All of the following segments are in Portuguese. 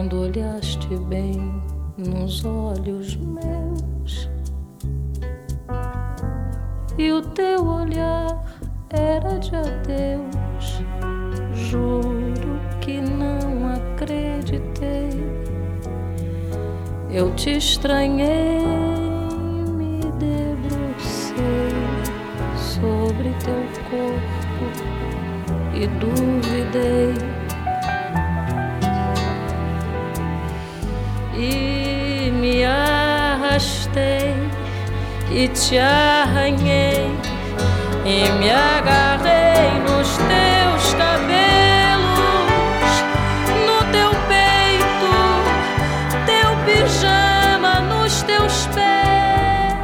quando olhaste bem nos olhos meus, e o teu olhar era de adeus. Juro que não acreditei. Eu te estranhei, me debrucei sobre teu corpo e duvidei. E me arrastei e te arranhei e me agarrei nos teus cabelos, no teu peito, teu pijama nos teus pés,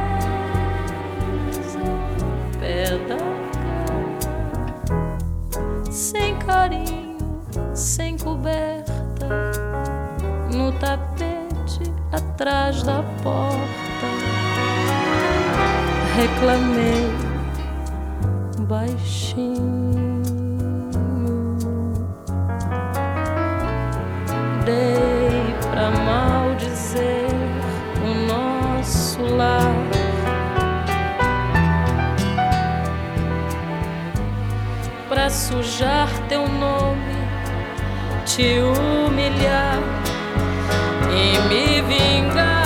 ao pé da cama, sem carinho, sem coberta, no tapete atrás da porta. Reclamei baixinho, dei pra maldizer o nosso lar. Pra sujar teu nome, te humilhar e me vingar.